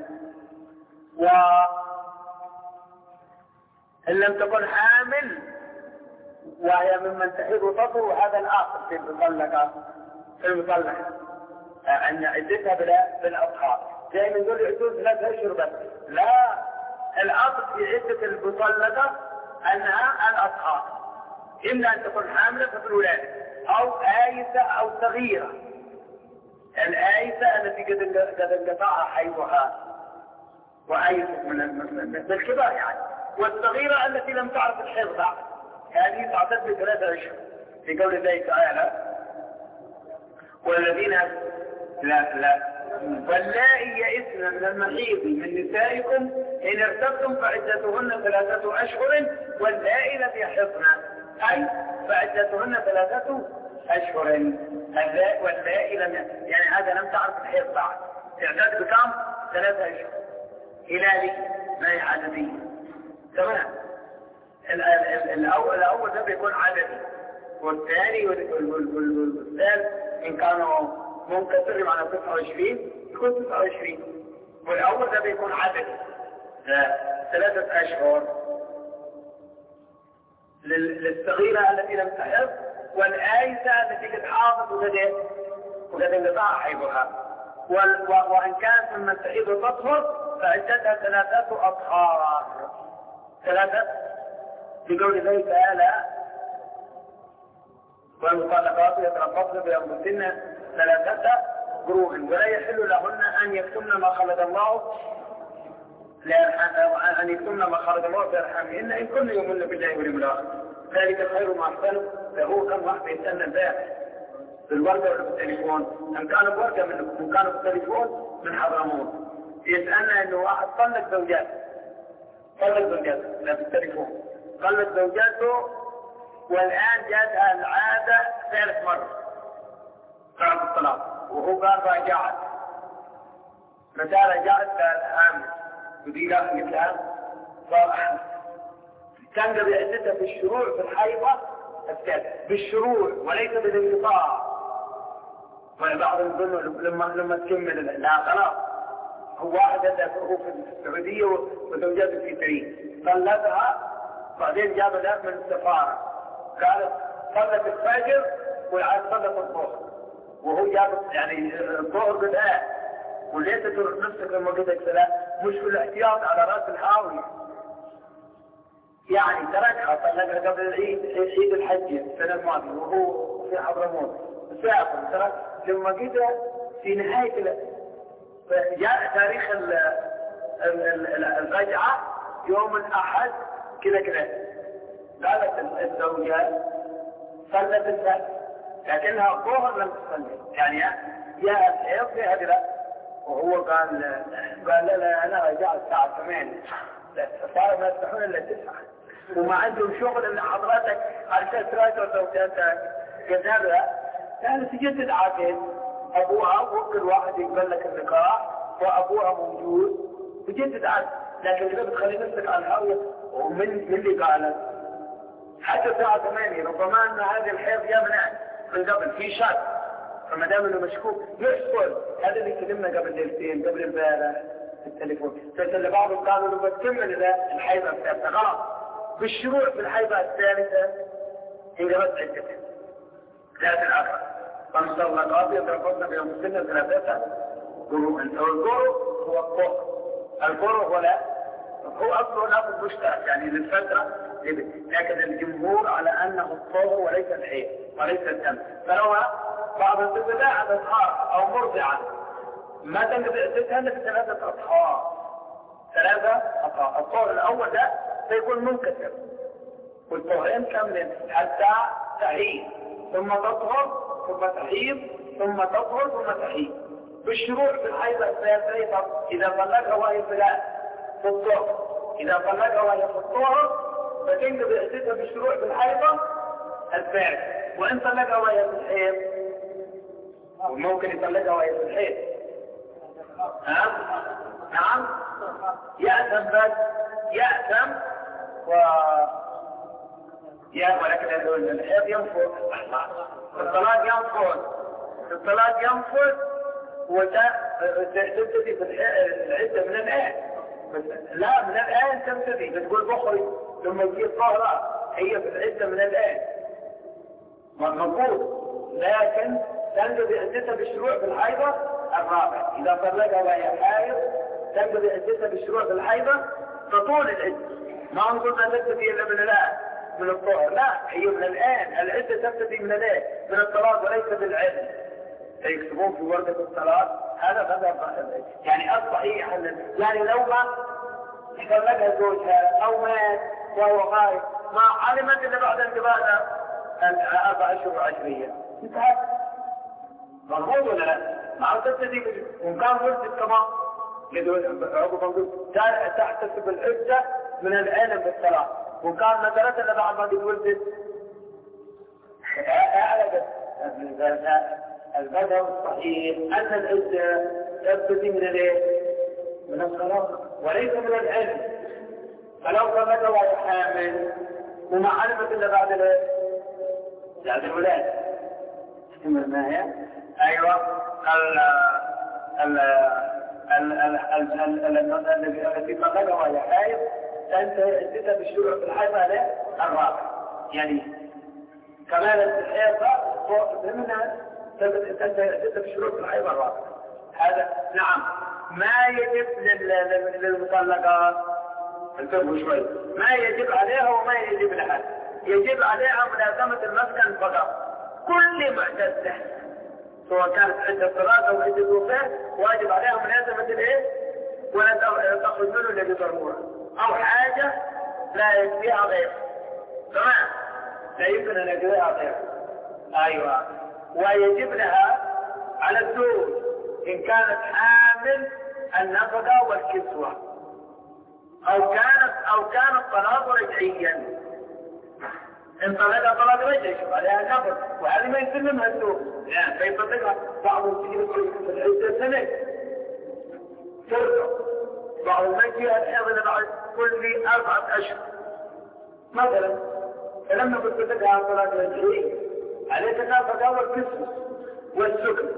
إن لم تكن حامل وهي ممن تحيض وتطهر، وهذا الآخر في المطلقة أن عدتها بالأطهار زي من دول يعدون 3 أشهر بس. لا، الأصل في عدة المطلقة أنها الأطهار، إما أن تكون حاملة في الولادة أو آيسة أو صغيرة. الآيسة التي قد انقطعها حيضها وآيسة بالكبار يعني، والصغيرة التي لم تعرف الحيض بعد، هذه تعتد ب3 أشهر في قول الله تعالى والذين واللائي يئسن من المحيض من نسائكم إن ارتبتم فعدتهن 3 أشهر واللائي لم يحضن، أي فعدتهن 3 أشهر واللائي لم يحضن، يعني هذا لم تعرف الحيض بعد، تعتد بكم 3 أشهر هلالي ما هي عددية تمام. الأول ده بيكون عددي، والثاني والثالث إن كانوا منكسر على 29 يكون 29، والأول ده بيكون عددي 3 أشهر. للصغيرة التي لم تحض، والآيسة التي قد حاضت وقد انقطع حيضها. وإن كانت ممن تحيض وتطهر فعدتها 3 أطهار. 3 بقول الله تعالى: والمطلقات يتربصن بأنفسهن 3 قروء ولا يحل لهن أن يكتمن ما خلق الله في أرحامهن إن كن يؤمن بالله واليوم الآخر ذلك خير ما أحسن. فهو كم واحد يستنى الباقي بالورقة ولا بالتليفون؟ إن كانوا بورقة منكم وإن كانوا بالتليفون من حضرموت. يسألنا إنه واحد طلق زوجاته لا بالتليفون، طلق زوجاته والآن جاءتها العادة 3 مرة بعد الطلاق، وهو قال راجعت. متى رجعت؟ قال آمن. ودي لا قلت لها صار تنقضي عدتها بالشروع في الحيضة بالشروع وليس بالانقطاع. وبعضهم يقولوا لما تكمل لا خلاص. هو واحد هو في السعودية وزوجاته في تريد طلقها، بعدين جاب ذاك من السفارة قالت صلت الفجر والعاد صلت الظهر، وهو جاب يعني الظهر بالآن وليس تروح نفسك لما قلت سلام مش في الاحتياط على رأس الحاوية. يعني تركها طلقها قبل عيد الحج السنة الماضية وهو في حضرموت سافر ترك. لما قلت في نهاية جاء تاريخ الرجعة يوم الأحد كذا قالت الزوجة صلت الفجر لكنها الظهر لم تصلي، يعني يا الحيض في هدرة. وهو قال لا أنا رجعت الساعة 8 صار ما يفتحون إلا 9 وما عندهم شغل إلا حضرتك علشان تراجع زوجاتك. كذابها يعني تجدد عقد أبوها وكل واحد يقبل لك النكاح وأبوها موجود تجدد عقد، لكن إذا بتخلي نفسك على الهاوية ومن اللي قالت حتى الساعة 8 ربما أن هذه الحيض يا من قبل في شك، فما دام انه مشكوك يحصل. هذا اللي كلمنا قبل ليلتين قبل البارح في التليفون. فاللي بعضهم قالوا له بتكمل الحيضة الثالثة غلط. بالشروع في الحيضة الثالثة انقضت عدتها 3 العشر. فمطلقات يتربصن بأنفسهن 3 قروء. والقروء هو الطهر. القروء هو أصله لفظ مشترك يعني للفترة، لكن الجمهور على أنه الطهر وليس الحيض وليس الدم. فلو بعض الزبداء أطهار أو مرضعة ما تنقضي عدتها إلا في 3 أطهار. 3 أطهار. الطهر الأول ده سيكون منكسر والطهرين كاملين حتى تحيض ثم تطهر ثم تحيض ثم تطهر ثم تحيض. بالشروع في الحيضة الثالثة إذا طلقها وهي في الطهر، إذا طلقها وهي في الطهر فتنقضي عدتها بالشروع في الحيضة الثالثة. وإن طلقها وهي في الحيض وممكن يطلقها وهي في الحيض نعم يأثم بس يأثم ولكن الحيض ينفذ الطلاق ينفذ وتبتدي في العدة من الآن. لا من الآن تبتدي بتقول بخري لما يجي طهرة هي في العدة من الآن مضبوط، لكن تنقضي عدتها بالشروع في الحيضة الرابع. إذا طلقها وهي حائض تنقضي عدتها بالشروع في الحيضة تطول العدة. ما نقول أن تبتدي إلا من الآن من الطهر، لا هي من الآن. العدة تبتدي من الآن من الطلاق وليس بالعلم. يكتبون في ورقة الطلاق هذا يعني الصحيح يعني لو ما طلقها زوجها أو مات وهو غايب ما علمت إلا بعد انقضاء 4 أشهر وعشرية انتهت. مضبوط ولا لا؟ ما تبتدي وإن كان ولدت كمان تحتسب العدة من العلم بالطلاق، وإن كان نزلت إلا بعد ما قد ولدت المذهب الصحيح أن العدة تبتدي من الطلاق وليس من العلم. فلو طلقها وهي حامل وما علمت إلا بعد الولادة تكمل معايا. أيوة التي طلقها وهي حائض تنتهي عدتها بالشروع في الحيض الرابع. يعني كمال الحيض فهمنا ستة شروط الحيض الرابع. هذا نعم. ما يجب للمطلقات انتبهوا شوي، ما يجب عليها وما يجب لها. يجب عليها ملازمة المسكن فقط. كل معتدة سواء كانت عدة طلاق أو عدة وفاة واجب عليها ملازمة الايه؟ ولا تخرج منه الا بضرورة أو حاجة لا يكفيها غير. تمام؟ لا يمكن أن يكفيها غير. أيوة. ويجب لها على الزوج إن كانت حامل النفقة والكسوة أو كان الطلاق رجعيا. إن طلاق رجعي شوف عليها النفقة وهذه ما يسلمها الزوج يعني فيطلقها. بعضهم تجي في العدة سنة ترجع، بعضهم ما يجيها الحيض بعد كل 4 أشهر مثلا. فلما بتطلقها طلاق رجعي عليك النفقة والكسوة والسكن.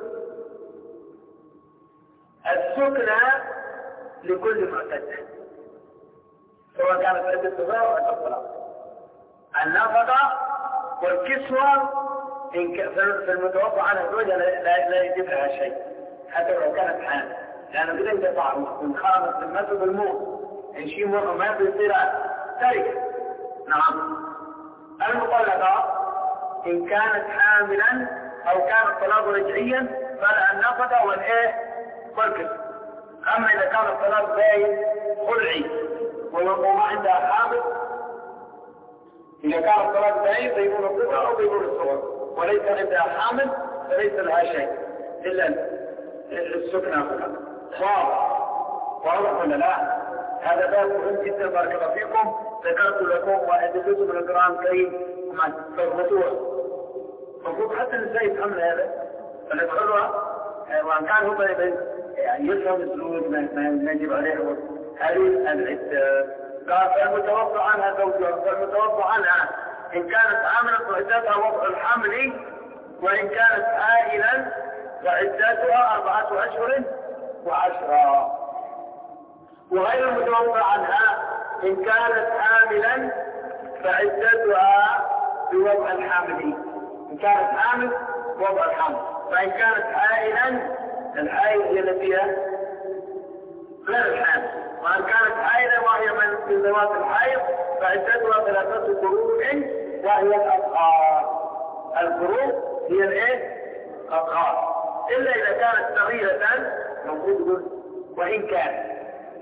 السكنة لكل معتدة سواء كانت عدة صغار أو عدة طلاق. النفقة والكسوة في المتوفى عنها زوجها لا يجب لها شيء حتى لو كانت حامل، لأنه بدأ يدفع من خامس المسجد الموت إن شيء ما بيصير تركة. نعم. المطلقة إن كانت حاملا أو كان الطلاق رجعيا فلا النفقة والإيه والكسوة. أما إذا كان الطلاق باين خلعي وما عندها حامل، إذا كان الطلاق باين بيكون الكبرى أو بيكون الصغر وليس عندها حامل فليس لها شيء إلا السكنة فقط. واضح ولا لا؟ هذا باب مهم جدا بارك الله فيكم. ذكرت لكم وأدلتكم من القرآن الكريم وما تربطوها. المفروض حتى النساء يفهمن هذا فندخلها وان كان هم يعني يفهم الزوج ما يجب عليه هذه العدة. قال فالمتوفى عنها زوجها فالمتوفى عنها ان كانت عاملة فعدتها وضع الحمل وان كانت عائلا فعدتها 4 أشهر و10. وغير المتوفى عنها ان كانت حاملا فعدتها بوضع الحامل. إن كانت حامل وضع الحمل. فإن كانت حائلا الحائل هي التي فيها غير الحامل. وإن كانت حائلا وهي من ذوات الحائض فعدتها 3 قروء وهي الأبقار. القروء هي الايه؟ الأبقار. إلا إذا كانت صغيرة موجود وإن كان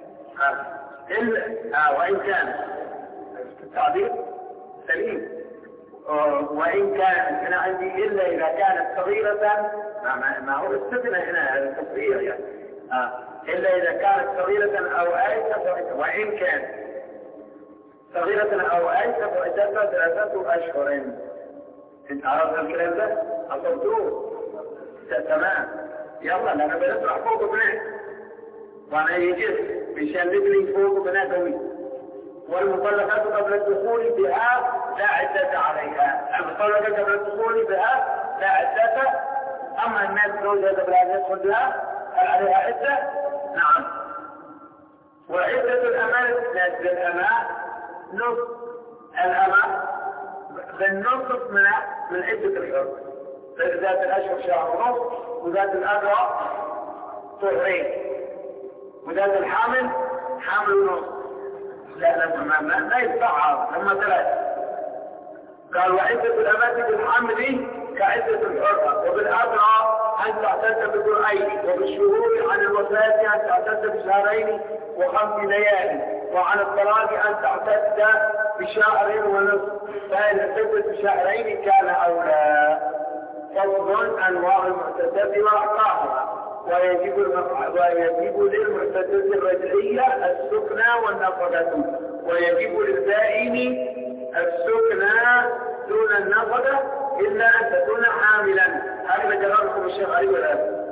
وإن كان التعبير سليم. وإن كانت هنا عندي إلا إذا كانت صغيرة ما هو استثنى هنا هذا التصغير يعني إلا إذا كانت صغيرة أو آيسة. وإن كان صغيرة أو آيسة فعدتها 3 أشهر. انت عرفت الكلام ده؟ أصبتوه؟ تمام. يلا لأنا بنطرح فوق بنات وأنا يجب بيشلبني فوق بنات قوي. والمطلقات قبل الدخول بها لا عدة عليها. المطلقة قبل الدخول بها لا عدة. أما الناس زوجها قبل أن يدخل بها هل عليها عدة؟ نعم. وعدة الأمان ناس بالأمان نصف الأمان بالنصف من عدة الحر. ذات الأشهر شهر ونصف وذات الأدرى طهرين وذات الحامل حامل ونصف. لا ما يتبعها لما 3. قال وعدة الأمات بالحمل كعدة الحرة وبالأدرى أن تعتد بقرئين وبالشهور عن الوفاة أن تعتد بشهرين و5 ليالي وعن الطلاق أن تعتد بشهر ونصف. فإن اعتدت بشهرين كان أولى. فضل أنواع المعتدة وأحكامها. ويجب للمعتدة الرجعية السكنى والنفقة ويجب للبائن السكنى دون النفقة إلا أن تكون حاملا. هذا جربكم الشيخ علي ولا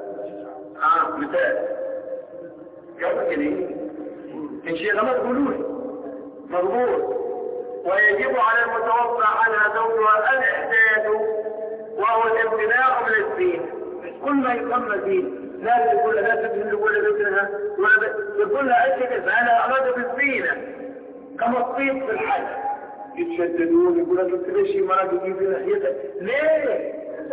مثال يوم كده إن شيء غلط قولون مضبوط. ويجب على المتوفى عنها زوجها الإحداث وهو الامتناع من الدين. كل ما يسمى دين لا يقول لا تبهن ولا بابنها ولا يقول لها أي شيء فأنا أراد بالزينة كما الطيب في الحج يتشددون يقول لك انت ليش مرة تجيب لحيتك؟ ليه؟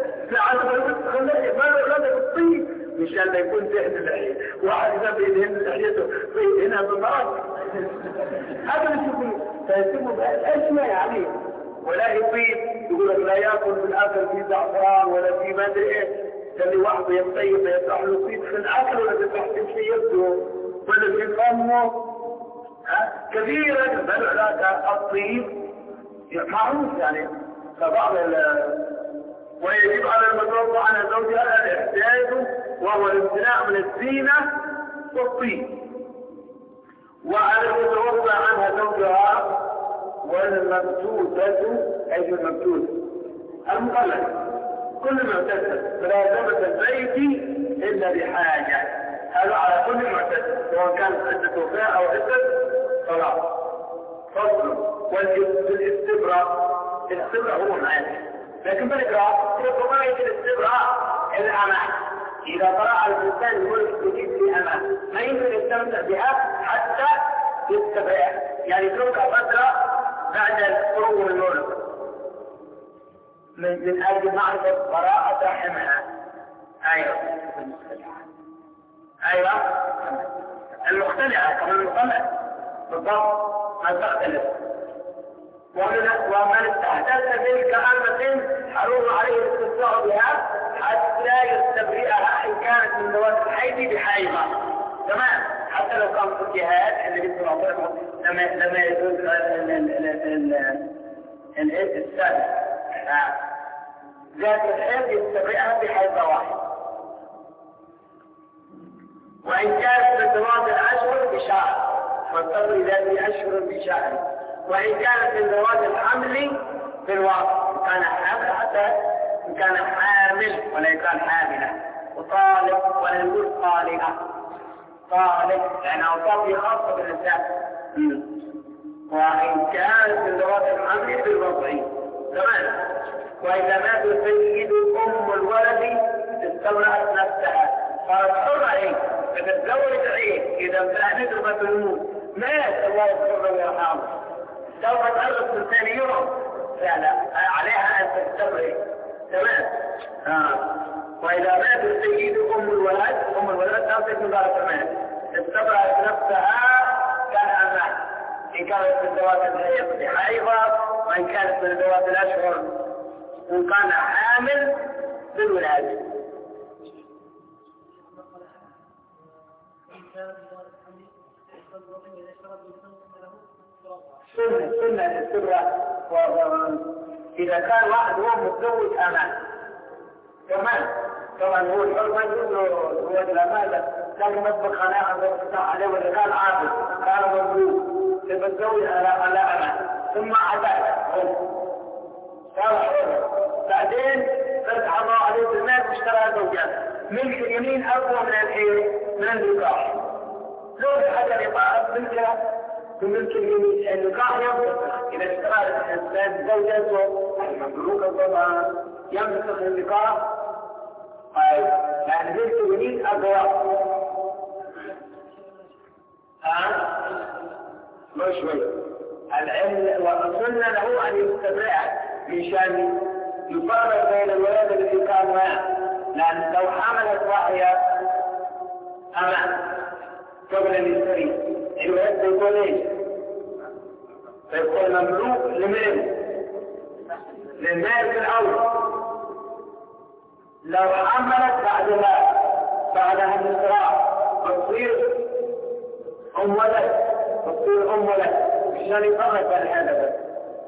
ما غدا بالطيب مشان لا يكون دهن اللحية، واحد إذا بيدهن لحيته بيدهنها بالمرض. هذا اللي يشوفون فيسموا بهالأشياء يعني، ولا يطيب يقول لك لا يأكل بالأكل في زعفران ولا في ما أدري إيه، اللي واحد يطيب يطرح له طيب في الأكل ولا يطرح في يده ولا في فمه. كثيرا بل هناك الطيب معروف يعني فبعض ويجب على المتوضع عن زوجها الاحتياج وهو الامتناع من الزينة والطيب، وعلى المتوضع عنها زوجها والمبتوتة أي المبتوتة المطلقة كل معتدة ملازمة البيت إلا بحاجة. هذا على كل معتدة سواء كانت عدة وفاة أو عدة طلاق. فصل والاستبراء، الاستبراء هو معاني، لكن بالإقراء هو قضايا الاستبراء الأمان. إذا طلع الإنسان يقول يجيب لي أمان ما يمكن يستمتع بها حتى يستبرئ، يعني تركها فترة بعد الخروج من المولد من أجل معرفة براءة رحمها. أيوة المختلعة كمان المطلع بالضبط ما تختلف. ومن استحدث تلك أمة حرم عليه الاستمتاع بها حتى يستبرئها إن كانت من ذوات الحيض بحيضة. تمام، حتى لو كان في الجهاد اللي بيصير لما يجوز السادس ذات الحيض يستبرئها بحيضة واحدة، وإن كانت من ذوات الأشهر بشهر والصبر ذات أشهر بشهر، وإن كانت من ذوات الحمل في الوقت إن كان حامل حتى إن كان حامل ولا كان حاملة، وطالب ولا يقول طالبة طالب يعني أوصافه خاصة بالنساء. وإن كانت من ذوات الحمل في الوضع تمام. وإذا مات سيد أم الولد استبرأت نفسها صارت حرة عليه فتتزوج عليه إذا امتهنته مثل مات الله يغفر ويرحمه سوف تأرض من ثاني يوم لا عليها أن تستبرئ. تمام. وإذا مات السيد أم الولد تأتي من ذلك كمان استبرأت نفسها كان أمان إن كانت من ذوات الحيض بحيضة، وإن كانت من ذوات الأشهر وإن كان حامل بالولادة. سنة الاستبراء إذا كان واحد هو متزوج أمان كمان طبعا هو الحر ما يجوز له زواج الأمان، لكن مطبخ عليه ولا كان عابد كان مبروك تتزوج على أمان ثم عبادة صار حر بعدين فتح الله عليه بالمال واشترى زوجات ملك اليمين أقوى من الحيل من النكاح. لو بحاجة لطاعة ملك اليمين النكاح ينفسخ إذا اشترى الإنسان زوجته المملوكة طبعا ينفسخ النكاح يعني ملك اليمين أقوى. مش شوي العلم والسنة له أن يستبرع مشان يفرق بين الولد الذي كان معه، لأن لو حملت وهي أمان قبل أن يستريح الولد سيكون ايش؟ سيكون مملوك لمن؟ للمال الأول. لو حملت بعدها الإسراء بتصير أم ولد مشان يفرق بين هذا بس.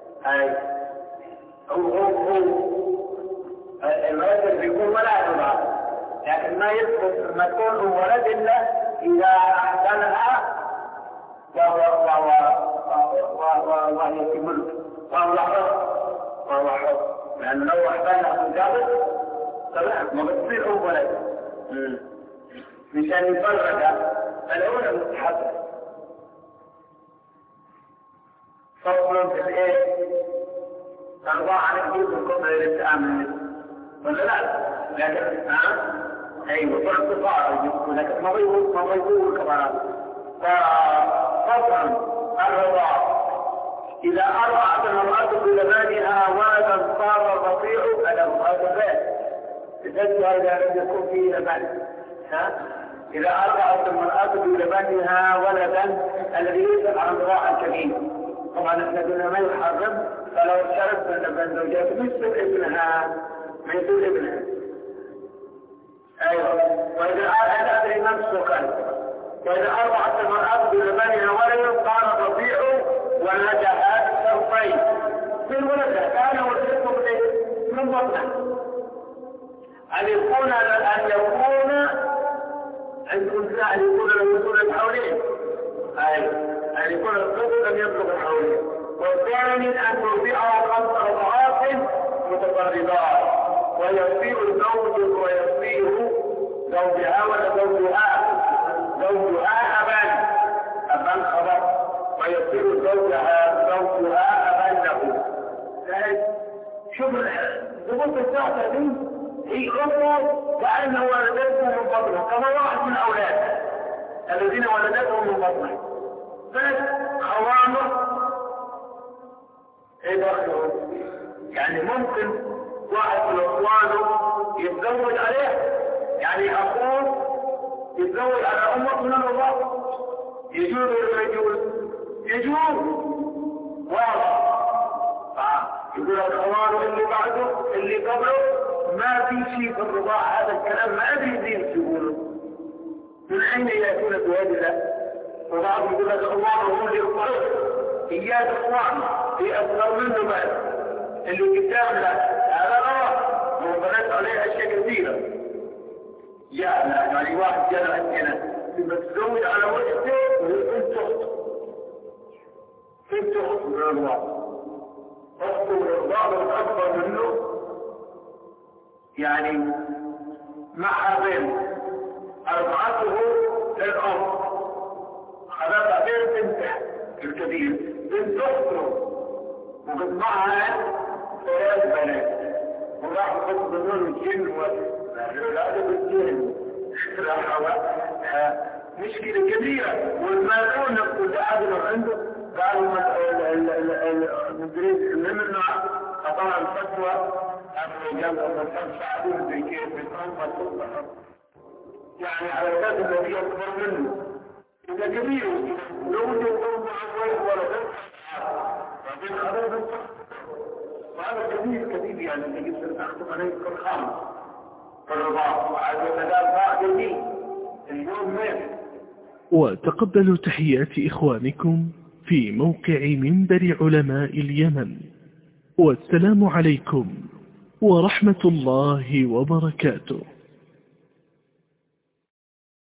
الولد بيكون ولد بعض، لكن ما يثبت ما تكون ولد إلا إذا أحسنها وهي في ملك وهو حر لأنه لو أحسنها مجابد طبعا ما بتصير ولد مشان يفرق الأولى مستحبة. فصل في الإيه؟ ترضى عن الجزء الكبرى للتأمل ولا لا؟ لكن أيوة فاعتفاع لكن ما بيقول كبرات. ففصل الرضا إذا أرضعت المرأة بلبانها ولدا صار الرضيع ألم هذا بيت تجدها إذا لم يكن فيه لبن. إذا أرضعت المرأة بلبانها ولدا الذي يسأل عن رضاع الكبير، طبعا احنا قلنا ما يحرم، فلو شربت من لبن زوجته مثل ابنها مثل ابنها. أيوة. وإذا أدري نفسك وإذا أرضعت المرأة بلبانها ولدا صار الرضيع ولدها شرطين في الولد كان ولدكم من بطنه أن يكون الحولين، أي أن يكون الطفل لم يبلغ الحولين. والثاني أن ترضعه 5 أضعاف متقربات ويصير الزوج ويصير زوجها ولا زوجها أبا خبر ويصير زوجها أبا له. شوف ضبط الساعة دي هي أمه كأنه ولدته من بطنه كما واحد من أولاده الذين ولدتهم من بطنه، بس خوامه ايه دخلهم؟ يعني ممكن واحد من اخوانه يتزوج عليه، يعني اخوه يتزوج على امه من الله، يجوز ولا يجوز؟ يجوز واضح. يقول الخوان اللي بعده اللي قبله ما في شيء في الرضاعة، هذا الكلام ما ادري يزيد يقولوا من اين ياتون بهذه الله. وبعض يقول لك الخوان هو اللي يقبله اياه اخوان في اصغر منه بعد اللي قدامنا، هذا غلط وبنات عليه اشياء كثيره. يعني واحد جاء عندنا بتزوج على وجهه وبنت اخته من الله، أخته والإرضاء الأكبر منه، يعني مع بين أرضعته للأم خلقها بين بنته الكبير بنت أخته وقد معها 3 بنات وراح يخط ضمن الجن والولاد بالجن. مشكلة كبيرة والمالون كل أحد عنده قالوا المدريد منه أطلع الفتوى الرجال والنسان ساعدون بكيف الأمة تصبح يعني على ذات الذي أكبر منه إذا كبير لو يقوم معه ولا وبين خلال وهذا كبير يعني يجب أن أخذ عليه كل خامس فالرضاء وعلى ذلك جديد اليوم مين. وتقبلوا تحيات إخوانكم في موقع منبر علماء اليمن، والسلام عليكم ورحمة الله وبركاته.